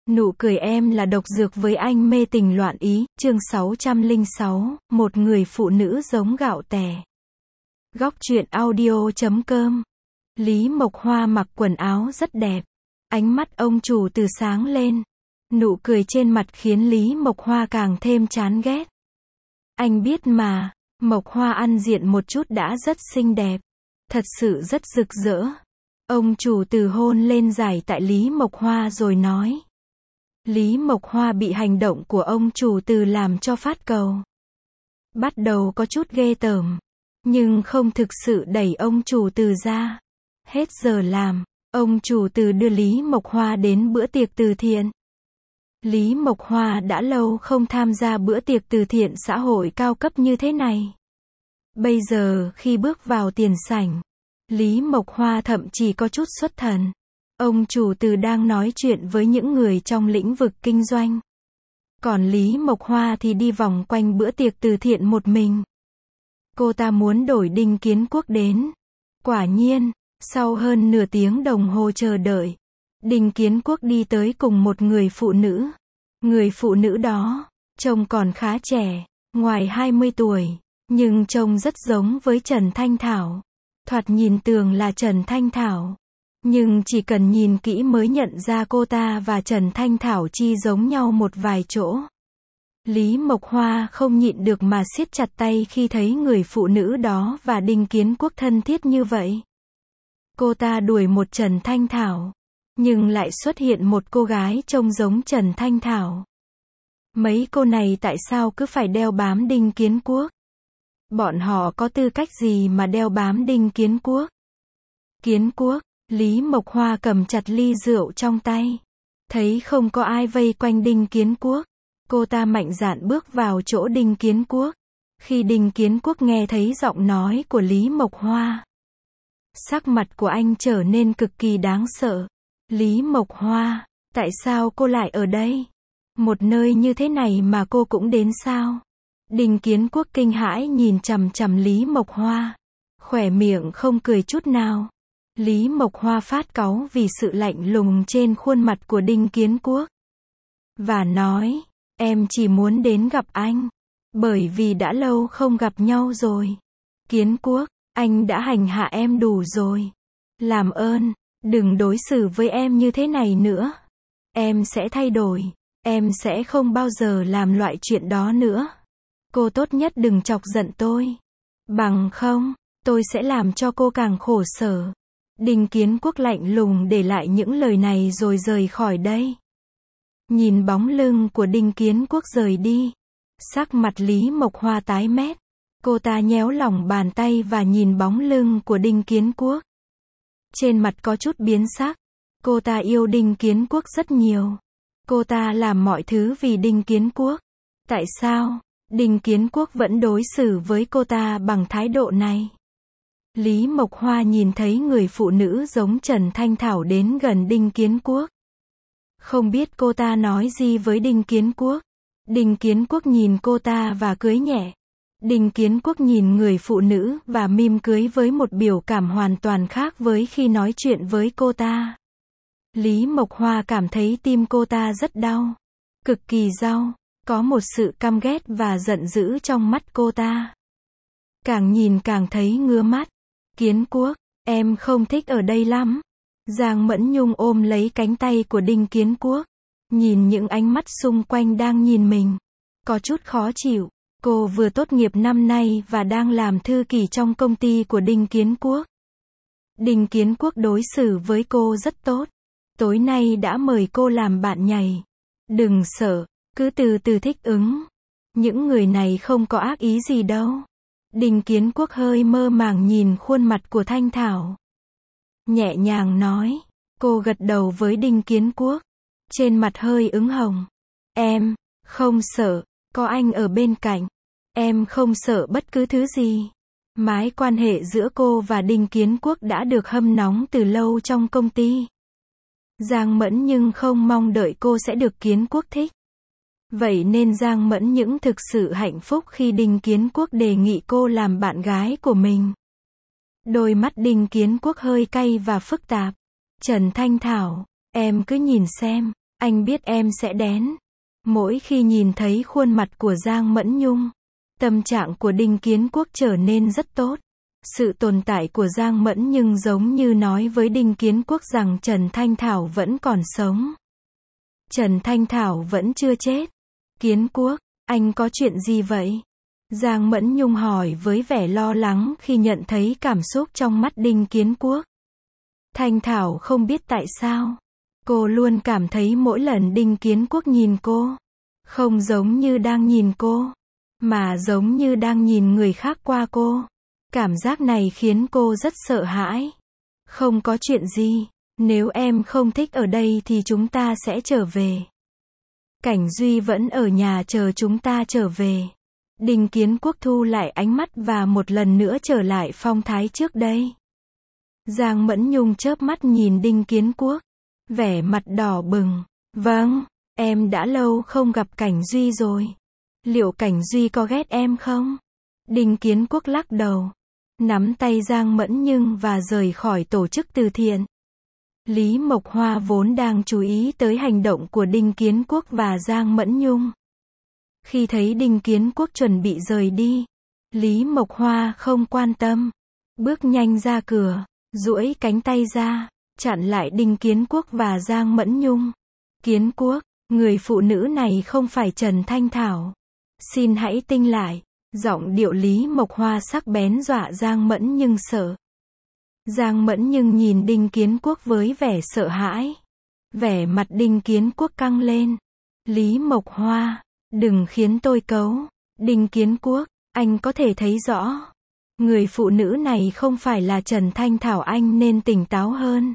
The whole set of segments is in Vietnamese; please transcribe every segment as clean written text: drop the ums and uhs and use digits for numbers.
Nụ cười em là độc dược với anh mê tình loạn ý, chương 606, một người phụ nữ giống gạo tẻ. Góc truyện audio.com. Lý Mộc Hoa mặc quần áo rất đẹp. Ánh mắt ông chủ từ sáng lên. Nụ cười trên mặt khiến Lý Mộc Hoa càng thêm chán ghét. Anh biết mà, Mộc Hoa ăn diện một chút đã rất xinh đẹp. Thật sự rất rực rỡ. Ông chủ từ hôn lên giải tại Lý Mộc Hoa rồi nói. Lý Mộc Hoa bị hành động của ông chủ từ làm cho phát cầu. Bắt đầu có chút ghê tởm, nhưng không thực sự đẩy ông chủ từ ra. Hết giờ làm, ông chủ từ đưa Lý Mộc Hoa đến bữa tiệc từ thiện. Lý Mộc Hoa đã lâu không tham gia bữa tiệc từ thiện xã hội cao cấp như thế này. Bây giờ khi bước vào tiền sảnh, Lý Mộc Hoa thậm chí có chút xuất thần. Ông chủ từ đang nói chuyện với những người trong lĩnh vực kinh doanh. Còn Lý Mộc Hoa thì đi vòng quanh bữa tiệc từ thiện một mình. Cô ta muốn đổi Đinh Kiến Quốc đến. Quả nhiên, sau hơn nửa tiếng đồng hồ chờ đợi, Đinh Kiến Quốc đi tới cùng một người phụ nữ. Người phụ nữ đó, trông còn khá trẻ, ngoài 20 tuổi, nhưng trông rất giống với Trần Thanh Thảo. Thoạt nhìn tưởng là Trần Thanh Thảo. Nhưng chỉ cần nhìn kỹ mới nhận ra cô ta và Trần Thanh Thảo chi giống nhau một vài chỗ. Lý Mộc Hoa không nhịn được mà siết chặt tay khi thấy người phụ nữ đó và Đinh Kiến Quốc thân thiết như vậy. Cô ta đuổi một Trần Thanh Thảo, nhưng lại xuất hiện một cô gái trông giống Trần Thanh Thảo. Mấy cô này tại sao cứ phải đeo bám Đinh Kiến Quốc? Bọn họ có tư cách gì mà đeo bám Đinh Kiến Quốc? Kiến Quốc. Lý Mộc Hoa cầm chặt ly rượu trong tay. Thấy không có ai vây quanh Đinh Kiến Quốc, cô ta mạnh dạn bước vào chỗ Đinh Kiến Quốc. Khi Đinh Kiến Quốc nghe thấy giọng nói của Lý Mộc Hoa, sắc mặt của anh trở nên cực kỳ đáng sợ. Lý Mộc Hoa, tại sao cô lại ở đây? Một nơi như thế này mà cô cũng đến sao? Đinh Kiến Quốc kinh hãi nhìn chằm chằm Lý Mộc Hoa, khóe miệng không cười chút nào. Lý Mộc Hoa phát cáu vì sự lạnh lùng trên khuôn mặt của Đinh Kiến Quốc. Và nói, em chỉ muốn đến gặp anh, bởi vì đã lâu không gặp nhau rồi. Kiến Quốc, anh đã hành hạ em đủ rồi. Làm ơn, đừng đối xử với em như thế này nữa. Em sẽ thay đổi, em sẽ không bao giờ làm loại chuyện đó nữa. Cô tốt nhất đừng chọc giận tôi. Bằng không, tôi sẽ làm cho cô càng khổ sở. Đinh Kiến Quốc lạnh lùng để lại những lời này rồi rời khỏi đây. Nhìn bóng lưng của Đinh Kiến Quốc rời đi, sắc mặt Lý Mộc Hoa tái mét. Cô ta nhéo lòng bàn tay và nhìn bóng lưng của Đinh Kiến Quốc. Trên mặt có chút biến sắc. Cô ta yêu Đinh Kiến Quốc rất nhiều. Cô ta làm mọi thứ vì Đinh Kiến Quốc. Tại sao Đinh Kiến Quốc vẫn đối xử với cô ta bằng thái độ này? Lý Mộc Hoa nhìn thấy người phụ nữ giống Trần Thanh Thảo đến gần Đinh Kiến Quốc. Không biết cô ta nói gì với Đinh Kiến Quốc. Đinh Kiến Quốc nhìn cô ta và cười nhẹ. Đinh Kiến Quốc nhìn người phụ nữ và mỉm cười với một biểu cảm hoàn toàn khác với khi nói chuyện với cô ta. Lý Mộc Hoa cảm thấy tim cô ta rất đau. Cực kỳ đau. Có một sự căm ghét và giận dữ trong mắt cô ta. Càng nhìn càng thấy ngứa mắt. Kiến Quốc, em không thích ở đây lắm. Giang Mẫn Nhung ôm lấy cánh tay của Đinh Kiến Quốc. Nhìn những ánh mắt xung quanh đang nhìn mình. Có chút khó chịu. Cô vừa tốt nghiệp năm nay và đang làm thư ký trong công ty của Đinh Kiến Quốc. Đinh Kiến Quốc đối xử với cô rất tốt. Tối nay đã mời cô làm bạn nhảy. Đừng sợ, cứ từ từ thích ứng. Những người này không có ác ý gì đâu. Đinh Kiến Quốc hơi mơ màng nhìn khuôn mặt của Thanh Thảo. Nhẹ nhàng nói. Cô gật đầu với Đinh Kiến Quốc. Trên mặt hơi ửng hồng. Em không sợ, có anh ở bên cạnh. Em không sợ bất cứ thứ gì. Mối quan hệ giữa cô và Đinh Kiến Quốc đã được hâm nóng từ lâu trong công ty. Giang Mẫn nhưng không mong đợi cô sẽ được Kiến Quốc thích. Vậy nên Giang Mẫn những thực sự hạnh phúc khi Đinh Kiến Quốc đề nghị cô làm bạn gái của mình. Đôi mắt Đinh Kiến Quốc hơi cay và phức tạp. Trần Thanh Thảo, em cứ nhìn xem, Anh biết em sẽ đến. Mỗi khi nhìn thấy khuôn mặt của Giang Mẫn Nhung, tâm trạng của Đinh Kiến Quốc trở nên rất tốt. Sự tồn tại của Giang Mẫn Nhung giống như nói với Đinh Kiến Quốc rằng Trần Thanh Thảo vẫn còn sống. Trần Thanh Thảo vẫn chưa chết. Kiến Quốc, anh có chuyện gì vậy? Giang Mẫn Nhung hỏi với vẻ lo lắng khi nhận thấy cảm xúc trong mắt Đinh Kiến Quốc. Thanh Thảo không biết tại sao. Cô luôn cảm thấy mỗi lần Đinh Kiến Quốc nhìn cô, không giống như đang nhìn cô, mà giống như đang nhìn người khác qua cô. Cảm giác này khiến cô rất sợ hãi. Không có chuyện gì, nếu em không thích ở đây thì chúng ta sẽ trở về. Cảnh Duy vẫn ở nhà chờ chúng ta trở về. Đinh Kiến Quốc thu lại ánh mắt và một lần nữa trở lại phong thái trước đây. Giang Mẫn Nhung chớp mắt nhìn Đinh Kiến Quốc, vẻ mặt đỏ bừng. Vâng, em đã lâu không gặp Cảnh Duy rồi. Liệu Cảnh Duy có ghét em không? Đinh Kiến Quốc lắc đầu, nắm tay Giang Mẫn Nhung và rời khỏi tổ chức từ thiện. Lý Mộc Hoa vốn đang chú ý tới hành động của Đinh Kiến Quốc và Giang Mẫn Nhung. Khi thấy Đinh Kiến Quốc chuẩn bị rời đi, Lý Mộc Hoa không quan tâm, bước nhanh ra cửa, duỗi cánh tay ra, chặn lại Đinh Kiến Quốc và Giang Mẫn Nhung. Kiến Quốc, người phụ nữ này không phải Trần Thanh Thảo. Xin hãy tinh lại. Giọng điệu Lý Mộc Hoa sắc bén dọa Giang Mẫn Nhung sợ. Giang Mẫn Nhung nhìn Đinh Kiến Quốc với vẻ sợ hãi. Vẻ mặt Đinh Kiến Quốc căng lên. Lý Mộc Hoa, đừng khiến tôi cấu. Đinh Kiến Quốc, anh có thể thấy rõ. Người phụ nữ này không phải là Trần Thanh Thảo, anh nên tỉnh táo hơn.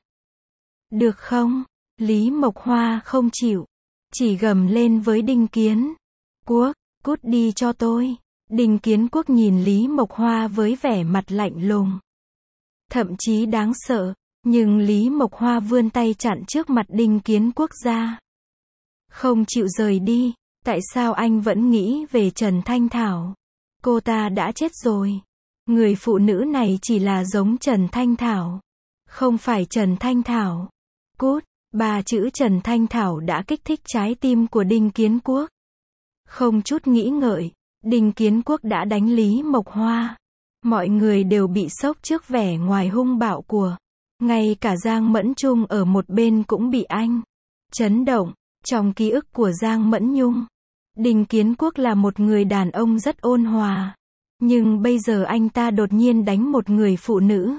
Được không? Lý Mộc Hoa không chịu. Chỉ gầm lên với Đinh Kiến Quốc, cút đi cho tôi. Đinh Kiến Quốc nhìn Lý Mộc Hoa với vẻ mặt lạnh lùng, thậm chí đáng sợ, nhưng Lý Mộc Hoa vươn tay chặn trước mặt Đinh Kiến Quốc ra. Không chịu rời đi, tại sao anh vẫn nghĩ về Trần Thanh Thảo? Cô ta đã chết rồi. Người phụ nữ này chỉ là giống Trần Thanh Thảo, không phải Trần Thanh Thảo. Cút, ba chữ Trần Thanh Thảo đã kích thích trái tim của Đinh Kiến Quốc. Không chút nghĩ ngợi, Đinh Kiến Quốc đã đánh Lý Mộc Hoa. Mọi người đều bị sốc trước vẻ ngoài hung bạo của. Ngay cả Giang Mẫn Nhung ở một bên cũng bị anh chấn động. Trong ký ức của Giang Mẫn Nhung, Đinh Kiến Quốc là một người đàn ông rất ôn hòa. Nhưng bây giờ anh ta đột nhiên đánh một người phụ nữ.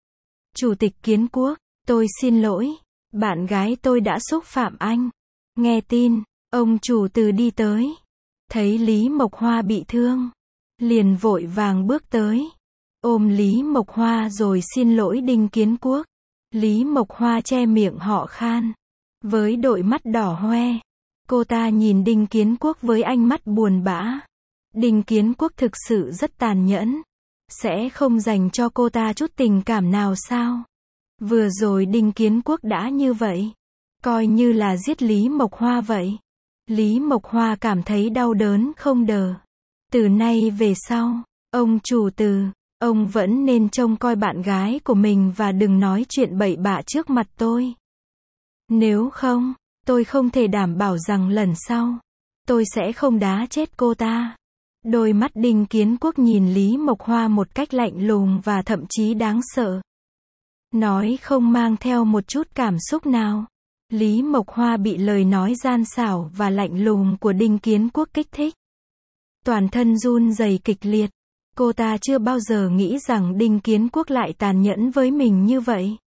Chủ tịch Kiến Quốc, tôi xin lỗi. Bạn gái tôi đã xúc phạm anh. Nghe tin, ông chủ từ đi tới. Thấy Lý Mộc Hoa bị thương, liền vội vàng bước tới, ôm Lý Mộc Hoa rồi xin lỗi Đinh Kiến Quốc. Lý Mộc Hoa che miệng họ khan, với đôi mắt đỏ hoe. Cô ta nhìn Đinh Kiến Quốc với ánh mắt buồn bã. Đinh Kiến Quốc thực sự rất tàn nhẫn. Sẽ không dành cho cô ta chút tình cảm nào sao? Vừa rồi Đinh Kiến Quốc đã như vậy, coi như là giết Lý Mộc Hoa vậy. Lý Mộc Hoa cảm thấy đau đớn không đờ. Từ nay về sau, ông chủ Từ, ông vẫn nên trông coi bạn gái của mình và đừng nói chuyện bậy bạ trước mặt tôi. Nếu không, tôi không thể đảm bảo rằng lần sau, tôi sẽ không đá chết cô ta. Đôi mắt Đinh Kiến Quốc nhìn Lý Mộc Hoa một cách lạnh lùng và thậm chí đáng sợ. Nói không mang theo một chút cảm xúc nào. Lý Mộc Hoa bị lời nói gian xảo và lạnh lùng của Đinh Kiến Quốc kích thích. Toàn thân run rẩy kịch liệt. Cô ta chưa bao giờ nghĩ rằng Đinh Kiến Quốc lại tàn nhẫn với mình như vậy.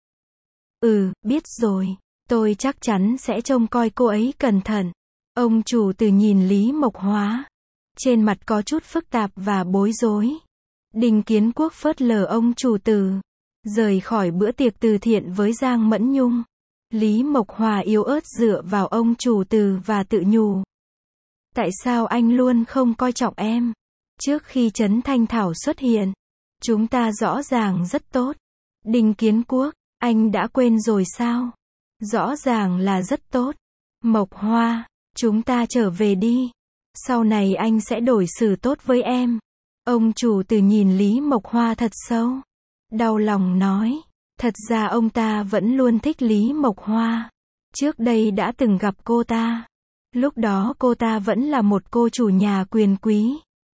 Biết rồi. Tôi chắc chắn sẽ trông coi cô ấy cẩn thận. Ông chủ Từ nhìn Lý Mộc Hoa. Trên mặt có chút phức tạp và bối rối. Đinh Kiến Quốc phớt lờ ông chủ Từ. Rời khỏi bữa tiệc từ thiện với Giang Mẫn Nhung. Lý Mộc Hoa yếu ớt dựa vào ông chủ Từ và tự nhủ. Tại sao anh luôn không coi trọng em? Trước khi Trấn Thanh Thảo xuất hiện, chúng ta rõ ràng rất tốt. Đinh Kiến Quốc, anh đã quên rồi sao? Rõ ràng là rất tốt. Mộc Hoa, chúng ta trở về đi. Sau này anh sẽ đối xử tốt với em. Ông chủ Từ nhìn Lý Mộc Hoa thật sâu. Đau lòng nói. Thật ra ông ta vẫn luôn thích Lý Mộc Hoa. Trước đây đã từng gặp cô ta. Lúc đó cô ta vẫn là một cô chủ nhà quyền quý.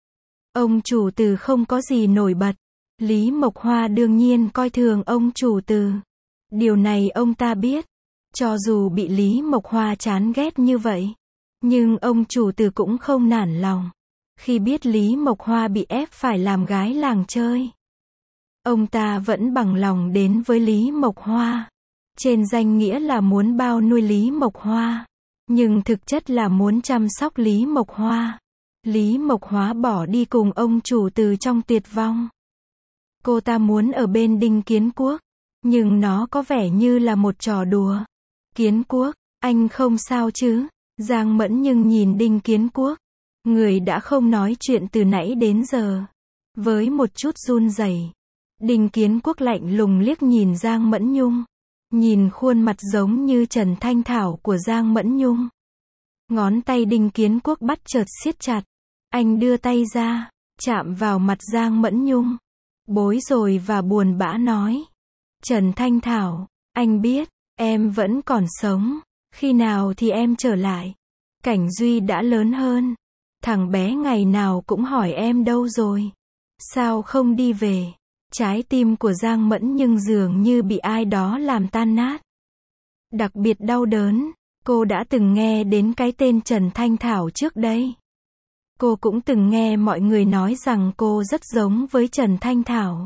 Ông chủ Từ không có gì nổi bật. Lý Mộc Hoa đương nhiên coi thường ông chủ Từ. Điều này ông ta biết. Cho dù bị Lý Mộc Hoa chán ghét như vậy, nhưng ông chủ Từ cũng không nản lòng. Khi biết Lý Mộc Hoa bị ép phải làm gái làng chơi, ông ta vẫn bằng lòng đến với Lý Mộc Hoa. Trên danh nghĩa là muốn bao nuôi Lý Mộc Hoa, nhưng thực chất là muốn chăm sóc Lý Mộc Hoa. Lý Mộc Hoa bỏ đi cùng ông chủ Từ trong tuyệt vọng. Cô ta muốn ở bên Đinh Kiến Quốc, nhưng nó có vẻ như là một trò đùa. Kiến Quốc, anh không sao chứ? Giang Mẫn Nhưng nhìn Đinh Kiến Quốc, người đã không nói chuyện từ nãy đến giờ, với một chút run rẩy. Đinh Kiến Quốc lạnh lùng liếc nhìn Giang Mẫn Nhung, nhìn khuôn mặt giống như Trần Thanh Thảo của Giang Mẫn Nhung. Ngón tay Đinh Kiến Quốc bắt chợt siết chặt. Anh đưa tay ra, chạm vào mặt Giang Mẫn Nhung, bối rối và buồn bã nói: Trần Thanh Thảo, anh biết, em vẫn còn sống. Khi nào thì em trở lại? Cảnh Duy đã lớn hơn. Thằng bé ngày nào cũng hỏi em đâu rồi. Sao không đi về? Trái tim của Giang Mẫn Nhưng dường như bị ai đó làm tan nát. Đặc biệt đau đớn. Cô đã từng nghe đến cái tên Trần Thanh Thảo trước đây. Cô cũng từng nghe mọi người nói rằng cô rất giống với Trần Thanh Thảo.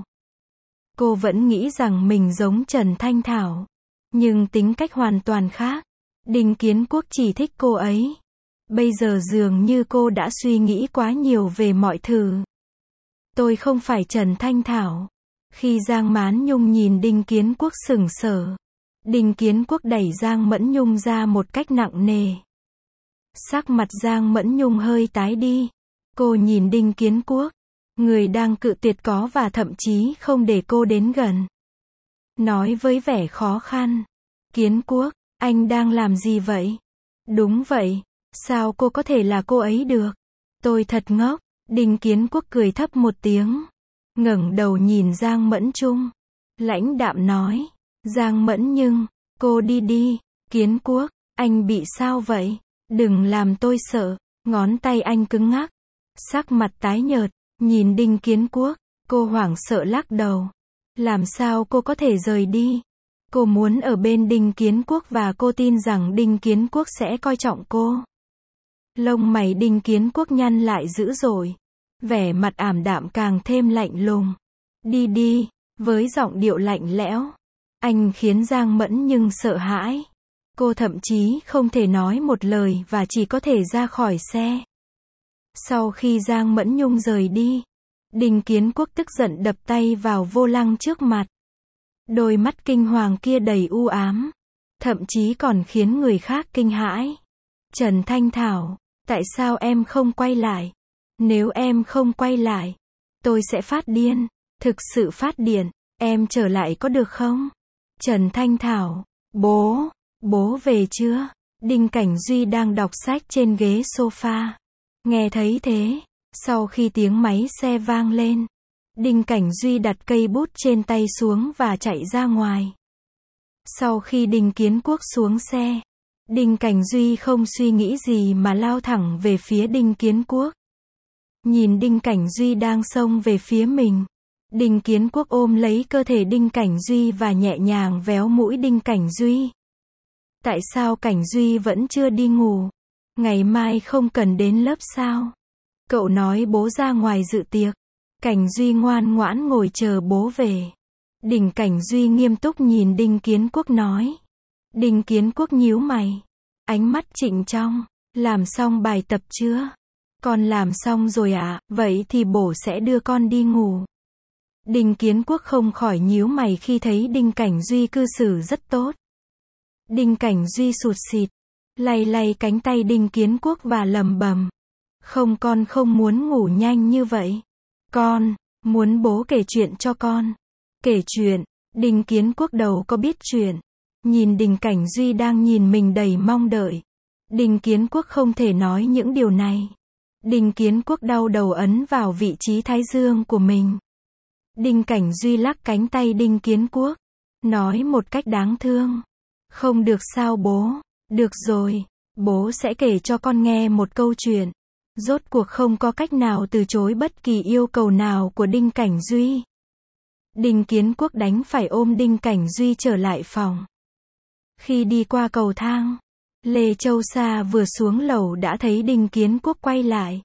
Cô vẫn nghĩ rằng mình giống Trần Thanh Thảo, nhưng tính cách hoàn toàn khác. Đinh Kiến Quốc chỉ thích cô ấy. Bây giờ dường như cô đã suy nghĩ quá nhiều về mọi thứ. Tôi không phải Trần Thanh Thảo. Khi Giang Mán Nhung nhìn Đinh Kiến Quốc sững sờ, Đinh Kiến Quốc đẩy Giang Mẫn Nhung ra một cách nặng nề. Sắc mặt Giang Mẫn Nhung hơi tái đi. Cô nhìn Đinh Kiến Quốc, người đang cự tuyệt có và thậm chí không để cô đến gần. Nói với vẻ khó khăn: Kiến Quốc, anh đang làm gì vậy? Đúng vậy, sao cô có thể là cô ấy được? Tôi thật ngốc. Đinh Kiến Quốc cười thấp một tiếng, ngẩng đầu nhìn Giang Mẫn Trung, lãnh đạm nói: Giang Mẫn Nhưng, cô đi đi. Kiến Quốc, anh bị sao vậy? Đừng làm tôi sợ. Ngón tay anh cứng ngắc, sắc mặt tái nhợt, nhìn Đinh Kiến Quốc, cô hoảng sợ lắc đầu. Làm sao cô có thể rời đi? Cô muốn ở bên Đinh Kiến Quốc và cô tin rằng Đinh Kiến Quốc sẽ coi trọng cô. Lông mày Đinh Kiến Quốc nhăn lại dữ dội, vẻ mặt ảm đạm càng thêm lạnh lùng. Đi đi, với giọng điệu lạnh lẽo, anh khiến Giang Mẫn Nhưng sợ hãi. Cô thậm chí không thể nói một lời và chỉ có thể ra khỏi xe. Sau khi Giang Mẫn Nhung rời đi, Đinh Kiến Quốc tức giận đập tay vào vô lăng trước mặt. Đôi mắt kinh hoàng kia đầy u ám, thậm chí còn khiến người khác kinh hãi. Trần Thanh Thảo, tại sao em không quay lại? Nếu em không quay lại, tôi sẽ phát điên, thực sự phát điên. Em trở lại có được không? Trần Thanh Thảo, bố về chưa? Đinh Cảnh Duy đang đọc sách trên ghế sofa. Nghe thấy thế, sau khi tiếng máy xe vang lên, Đinh Cảnh Duy đặt cây bút trên tay xuống và chạy ra ngoài. Sau khi Đinh Kiến Quốc xuống xe, Đinh Cảnh Duy không suy nghĩ gì mà lao thẳng về phía Đinh Kiến Quốc. Nhìn Đinh Cảnh Duy đang xông về phía mình, Đinh Kiến Quốc ôm lấy cơ thể Đinh Cảnh Duy và nhẹ nhàng véo mũi Đinh Cảnh Duy. Tại sao Cảnh Duy vẫn chưa đi ngủ? Ngày mai không cần đến lớp sao? Cậu nói bố ra ngoài dự tiệc. Cảnh Duy ngoan ngoãn ngồi chờ bố về. Đinh Cảnh Duy nghiêm túc nhìn Đinh Kiến Quốc nói. Đinh Kiến Quốc nhíu mày, ánh mắt trịnh trọng. Làm xong bài tập chưa? Con làm xong rồi ạ. Vậy thì bố sẽ đưa con đi ngủ. Đinh Kiến Quốc không khỏi nhíu mày khi thấy Đinh Cảnh Duy cư xử rất tốt. Đinh Cảnh Duy sụt sịt, lay lay cánh tay Đinh Kiến Quốc và lẩm bẩm. Không, con không muốn ngủ nhanh như vậy. Con muốn bố kể chuyện cho con. Kể chuyện? Đinh Kiến Quốc đầu có biết chuyện. Nhìn Đinh Cảnh Duy đang nhìn mình đầy mong đợi, Đinh Kiến Quốc không thể nói những điều này. Đinh Kiến Quốc đau đầu ấn vào vị trí thái dương của mình. Đinh Cảnh Duy lắc cánh tay Đinh Kiến Quốc, nói một cách đáng thương. Không được sao bố? Được rồi, bố sẽ kể cho con nghe một câu chuyện. Rốt cuộc không có cách nào từ chối bất kỳ yêu cầu nào của Đinh Cảnh Duy. Đinh Kiến Quốc đành phải ôm Đinh Cảnh Duy trở lại phòng. Khi đi qua cầu thang, Lê Châu Sa vừa xuống lầu đã thấy Đinh Kiến Quốc quay lại.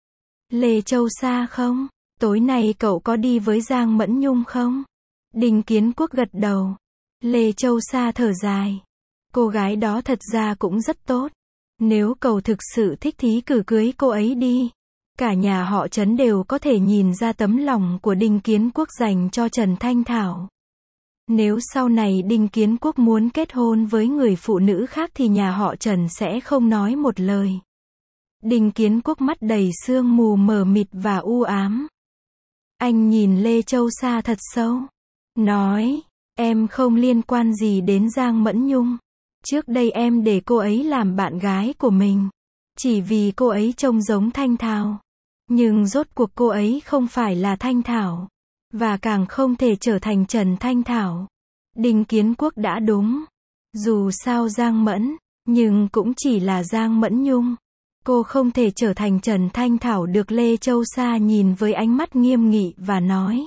Lê Châu Sa không? Tối nay cậu có đi với Giang Mẫn Nhung không? Đinh Kiến Quốc gật đầu. Lê Châu Sa thở dài. Cô gái đó thật ra cũng rất tốt. Nếu cậu thực sự thích thì cử cưới cô ấy đi. Cả nhà họ Trấn đều có thể nhìn ra tấm lòng của Đinh Kiến Quốc dành cho Trần Thanh Thảo. Nếu sau này Đinh Kiến Quốc muốn kết hôn với người phụ nữ khác thì nhà họ Trần sẽ không nói một lời. Đinh Kiến Quốc mắt đầy sương mù mờ mịt và u ám. Anh nhìn Lê Châu Sa thật sâu. Nói, em không liên quan gì đến Giang Mẫn Nhung. Trước đây em để cô ấy làm bạn gái của mình. Chỉ vì cô ấy trông giống Thanh Thảo. Nhưng rốt cuộc cô ấy không phải là Thanh Thảo. Và càng không thể trở thành Trần Thanh Thảo. Đinh Kiến Quốc đã đúng. Dù sao Giang Mẫn, nhưng cũng chỉ là Giang Mẫn Nhung. Cô không thể trở thành Trần Thanh Thảo được. Lê Châu Sa nhìn với ánh mắt nghiêm nghị và nói.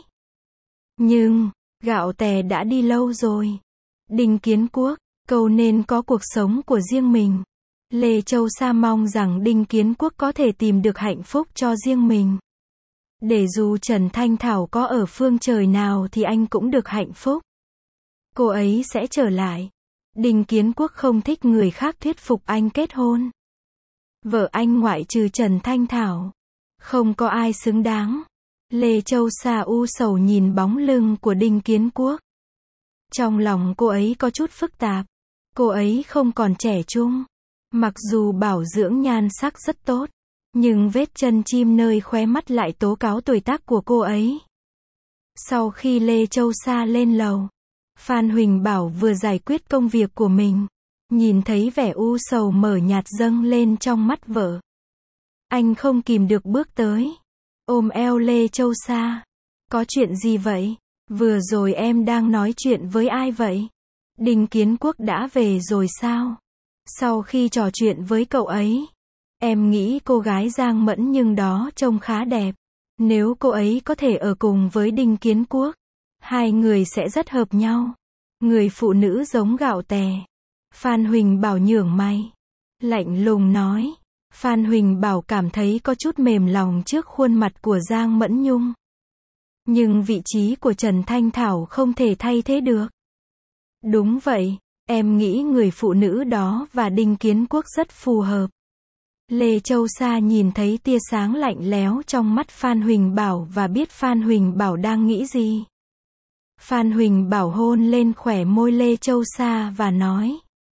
Nhưng, gạo tẻ đã đi lâu rồi. Đinh Kiến Quốc, cậu nên có cuộc sống của riêng mình. Lê Châu Sa mong rằng Đinh Kiến Quốc có thể tìm được hạnh phúc cho riêng mình. Để dù Trần Thanh Thảo có ở phương trời nào thì anh cũng được hạnh phúc. Cô ấy sẽ trở lại. Đinh Kiến Quốc không thích người khác thuyết phục anh kết hôn. Vợ anh ngoại trừ Trần Thanh Thảo. Không có ai xứng đáng. Lê Châu Sa u sầu nhìn bóng lưng của Đinh Kiến Quốc. Trong lòng cô ấy có chút phức tạp. Cô ấy không còn trẻ trung. Mặc dù bảo dưỡng nhan sắc rất tốt. Nhưng vết chân chim nơi khóe mắt lại tố cáo tuổi tác của cô ấy. Sau khi Lê Châu Sa lên lầu, Phan Huỳnh Bảo vừa giải quyết công việc của mình. Nhìn thấy vẻ u sầu mờ nhạt dâng lên trong mắt vợ. Anh không kìm được bước tới. Ôm eo Lê Châu Sa. Có chuyện gì vậy? Vừa rồi em đang nói chuyện với ai vậy? Đinh Kiến Quốc đã về rồi sao? Sau khi trò chuyện với cậu ấy, em nghĩ cô gái Giang Mẫn nhưng đó trông khá đẹp. Nếu cô ấy có thể ở cùng với Đinh Kiến Quốc, hai người sẽ rất hợp nhau. Người phụ nữ giống gạo tẻ. Phan Huỳnh Bảo nhướng mày. Lạnh lùng nói. Phan Huỳnh Bảo cảm thấy có chút mềm lòng trước khuôn mặt của Giang Mẫn Nhung. Nhưng vị trí của Trần Thanh Thảo không thể thay thế được. Đúng vậy, em nghĩ người phụ nữ đó và Đinh Kiến Quốc rất phù hợp. Lê Châu Sa nhìn thấy tia sáng lạnh lẽo trong mắt Phan Huỳnh Bảo và biết Phan Huỳnh Bảo đang nghĩ gì. Phan Huỳnh Bảo hôn lên khóe môi Lê Châu Sa và nói.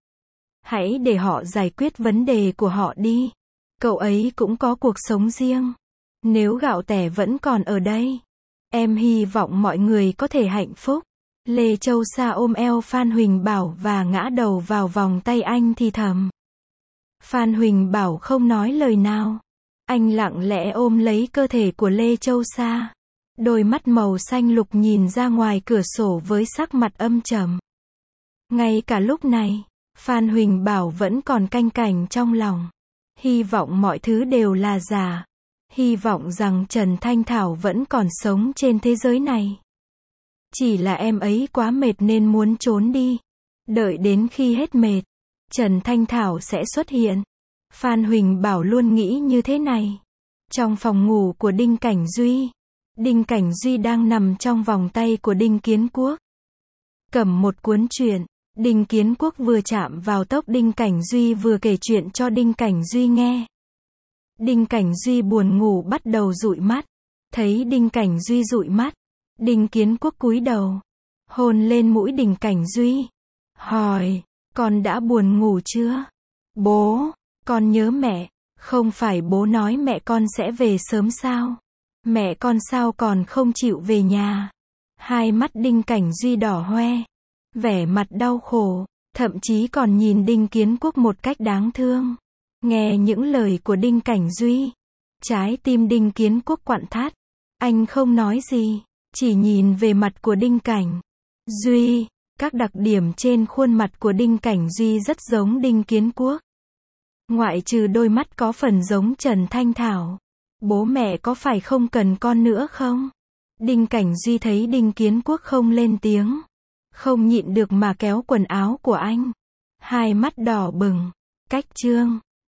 Hãy để họ giải quyết vấn đề của họ đi. Cậu ấy cũng có cuộc sống riêng. Nếu gạo tẻ vẫn còn ở đây, em hy vọng mọi người có thể hạnh phúc. Lê Châu Sa ôm eo Phan Huỳnh Bảo và ngã đầu vào vòng tay anh thì thầm. Phan Huỳnh Bảo không nói lời nào. Anh lặng lẽ ôm lấy cơ thể của Lê Châu Sa. Đôi mắt màu xanh lục nhìn ra ngoài cửa sổ với sắc mặt âm trầm. Ngay cả lúc này, Phan Huỳnh Bảo vẫn còn canh cánh trong lòng. Hy vọng mọi thứ đều là giả. Hy vọng rằng Trần Thanh Thảo vẫn còn sống trên thế giới này. Chỉ là em ấy quá mệt nên muốn trốn đi. Đợi đến khi hết mệt, Trần Thanh Thảo sẽ xuất hiện. Phan Huỳnh Bảo luôn nghĩ như thế này. Trong phòng ngủ của Đinh Cảnh Duy, Đinh Cảnh Duy đang nằm trong vòng tay của Đinh Kiến Quốc. Cầm một cuốn truyện, Đinh Kiến Quốc vừa chạm vào tóc Đinh Cảnh Duy vừa kể chuyện cho Đinh Cảnh Duy nghe. Đinh Cảnh Duy buồn ngủ bắt đầu dụi mắt. Thấy Đinh Cảnh Duy dụi mắt, Đinh Kiến Quốc cúi đầu, hôn lên mũi Đinh Cảnh Duy. Hỏi, con đã buồn ngủ chưa? Bố, con nhớ mẹ. Không phải bố nói mẹ con sẽ về sớm sao? Mẹ con sao còn không chịu về nhà? Hai mắt Đinh Cảnh Duy đỏ hoe, vẻ mặt đau khổ, thậm chí còn nhìn Đinh Kiến Quốc một cách đáng thương. Nghe những lời của Đinh Cảnh Duy, trái tim Đinh Kiến Quốc quặn thắt. Anh không nói gì, chỉ nhìn về mặt của Đinh Cảnh Duy. Các đặc điểm trên khuôn mặt của Đinh Cảnh Duy rất giống Đinh Kiến Quốc. Ngoại trừ đôi mắt có phần giống Trần Thanh Thảo. Bố mẹ có phải không cần con nữa không? Đinh Cảnh Duy thấy Đinh Kiến Quốc không lên tiếng. Không nhịn được mà kéo quần áo của anh. Hai mắt đỏ bừng. Cách Trương.